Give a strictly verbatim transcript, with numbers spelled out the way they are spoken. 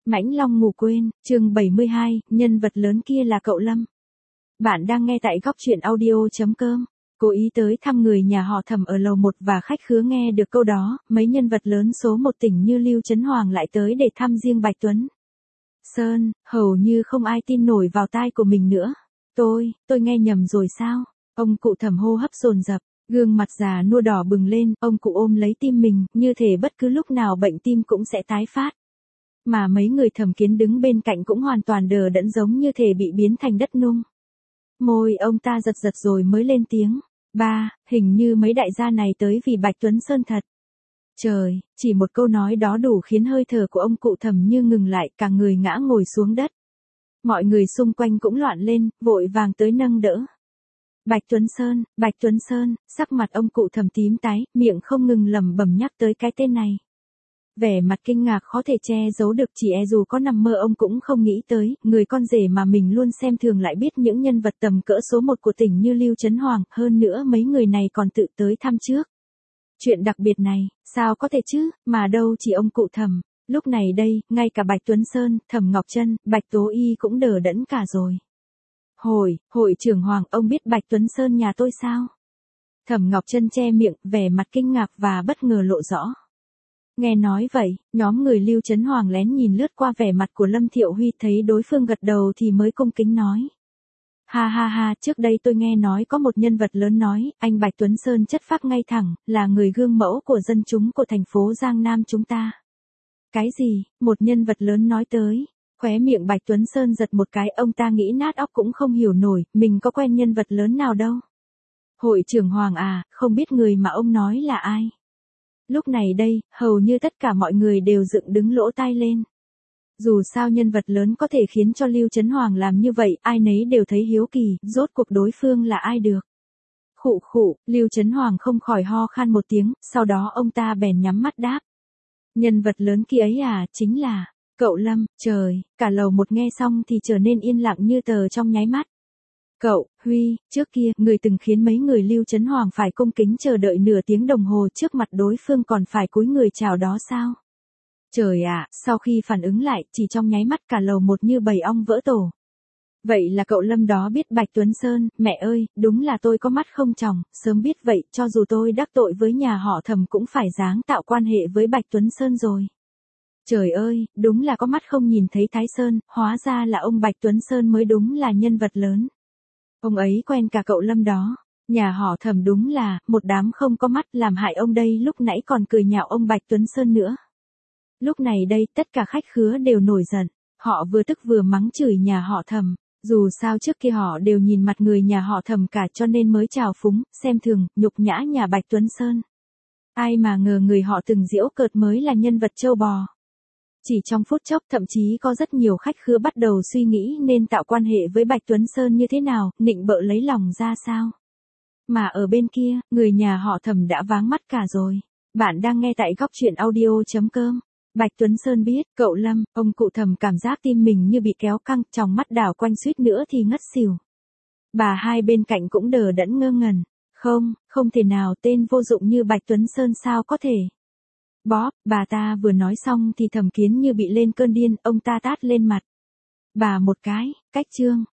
Mãnh Long ngủ quên, chương bảy mươi hai, nhân vật lớn kia là cậu Lâm. Bạn đang nghe tại góc truyện audio.com. Cố ý tới thăm người nhà họ Thẩm ở lầu một và khách khứa nghe được câu đó, mấy nhân vật lớn số một tỉnh như Lưu Chấn Hoàng lại tới để thăm riêng Bạch Tuấn Sơn, hầu như không ai tin nổi vào tai của mình nữa. Tôi, tôi nghe nhầm rồi sao? Ông cụ Thẩm hô hấp dồn dập, gương mặt già nua đỏ bừng lên, ông cụ ôm lấy tim mình, như thể bất cứ lúc nào bệnh tim cũng sẽ tái phát. Mà mấy người Thẩm Kiến đứng bên cạnh cũng hoàn toàn đờ đẫn giống như thể bị biến thành đất nung. Môi ông ta giật giật rồi mới lên tiếng. Ba, hình như mấy đại gia này tới vì Bạch Tuấn Sơn thật. Trời, chỉ một câu nói đó đủ khiến hơi thở của ông cụ Thẩm như ngừng lại, cả người ngã ngồi xuống đất. Mọi người xung quanh cũng loạn lên, vội vàng tới nâng đỡ. Bạch Tuấn Sơn, Bạch Tuấn Sơn, sắc mặt ông cụ Thẩm tím tái, miệng không ngừng lẩm bẩm nhắc tới cái tên này. Vẻ mặt kinh ngạc khó thể che giấu được, chỉ e dù có nằm mơ ông cũng không nghĩ tới, người con rể mà mình luôn xem thường lại biết những nhân vật tầm cỡ số một của tỉnh như Lưu Chấn Hoàng, hơn nữa mấy người này còn tự tới thăm trước. Chuyện đặc biệt này, sao có thể chứ, mà đâu chỉ ông cụ Thẩm, lúc này đây, ngay cả Bạch Tuấn Sơn, Thẩm Ngọc Trân, Bạch Tố Y cũng đờ đẫn cả rồi. Hội, hội trưởng Hoàng, ông biết Bạch Tuấn Sơn nhà tôi sao? Thẩm Ngọc Trân che miệng, vẻ mặt kinh ngạc và bất ngờ lộ rõ. Nghe nói vậy, nhóm người Lưu Chấn Hoàng lén nhìn lướt qua vẻ mặt của Lâm Thiệu Huy, thấy đối phương gật đầu thì mới cung kính nói. Ha ha ha, trước đây tôi nghe nói có một nhân vật lớn nói, anh Bạch Tuấn Sơn chất phác ngay thẳng, là người gương mẫu của dân chúng của thành phố Giang Nam chúng ta. Cái gì, một nhân vật lớn nói tới, khóe miệng Bạch Tuấn Sơn giật một cái, ông ta nghĩ nát óc cũng không hiểu nổi, mình có quen nhân vật lớn nào đâu. Hội trưởng Hoàng à, không biết người mà ông nói là ai? Lúc này đây, hầu như tất cả mọi người đều dựng đứng lỗ tai lên. Dù sao nhân vật lớn có thể khiến cho Lưu Chấn Hoàng làm như vậy, ai nấy đều thấy hiếu kỳ, rốt cuộc đối phương là ai được. Khụ khụ, Lưu Chấn Hoàng không khỏi ho khan một tiếng, sau đó ông ta bèn nhắm mắt đáp. Nhân vật lớn kia ấy à, chính là cậu Lâm. Trời, cả lầu một nghe xong thì trở nên yên lặng như tờ trong nháy mắt. Cậu, Huy, trước kia, người từng khiến mấy người Lưu Chấn Hoàng phải cung kính chờ đợi nửa tiếng đồng hồ trước mặt đối phương còn phải cúi người chào đó sao? Trời ạ, sau khi phản ứng lại, chỉ trong nháy mắt cả lầu một như bầy ong vỡ tổ. Vậy là cậu Lâm đó biết Bạch Tuấn Sơn, mẹ ơi, đúng là tôi có mắt không tròng, sớm biết vậy, cho dù tôi đắc tội với nhà họ Thẩm cũng phải dáng tạo quan hệ với Bạch Tuấn Sơn rồi. Trời ơi, đúng là có mắt không nhìn thấy Thái Sơn, hóa ra là ông Bạch Tuấn Sơn mới đúng là nhân vật lớn. Ông ấy quen cả cậu Lâm đó. Nhà họ Thẩm đúng là, một đám không có mắt, làm hại ông đây, lúc nãy còn cười nhạo ông Bạch Tuấn Sơn nữa. Lúc này đây, tất cả khách khứa đều nổi giận. Họ vừa tức vừa mắng chửi nhà họ Thẩm. Dù sao trước kia họ đều nhìn mặt người nhà họ Thẩm cả cho nên mới trào phúng, xem thường, nhục nhã nhà Bạch Tuấn Sơn. Ai mà ngờ người họ từng giễu cợt mới là nhân vật trâu bò. Chỉ trong phút chốc thậm chí có rất nhiều khách khứa bắt đầu suy nghĩ nên tạo quan hệ với Bạch Tuấn Sơn như thế nào, nịnh bợ lấy lòng ra sao. Mà ở bên kia, người nhà họ Thẩm đã váng mắt cả rồi. Bạn đang nghe tại góc truyện audio.com. Bạch Tuấn Sơn biết, cậu Lâm, ông cụ Thẩm cảm giác tim mình như bị kéo căng, trong mắt đảo quanh suýt nữa thì ngất xỉu. Bà hai bên cạnh cũng đờ đẫn ngơ ngẩn. Không, không thể nào, tên vô dụng như Bạch Tuấn Sơn sao có thể. Bóp, bà ta vừa nói xong thì Thẩm Kiến như bị lên cơn điên, ông ta tát lên mặt bà một cái, cách chương.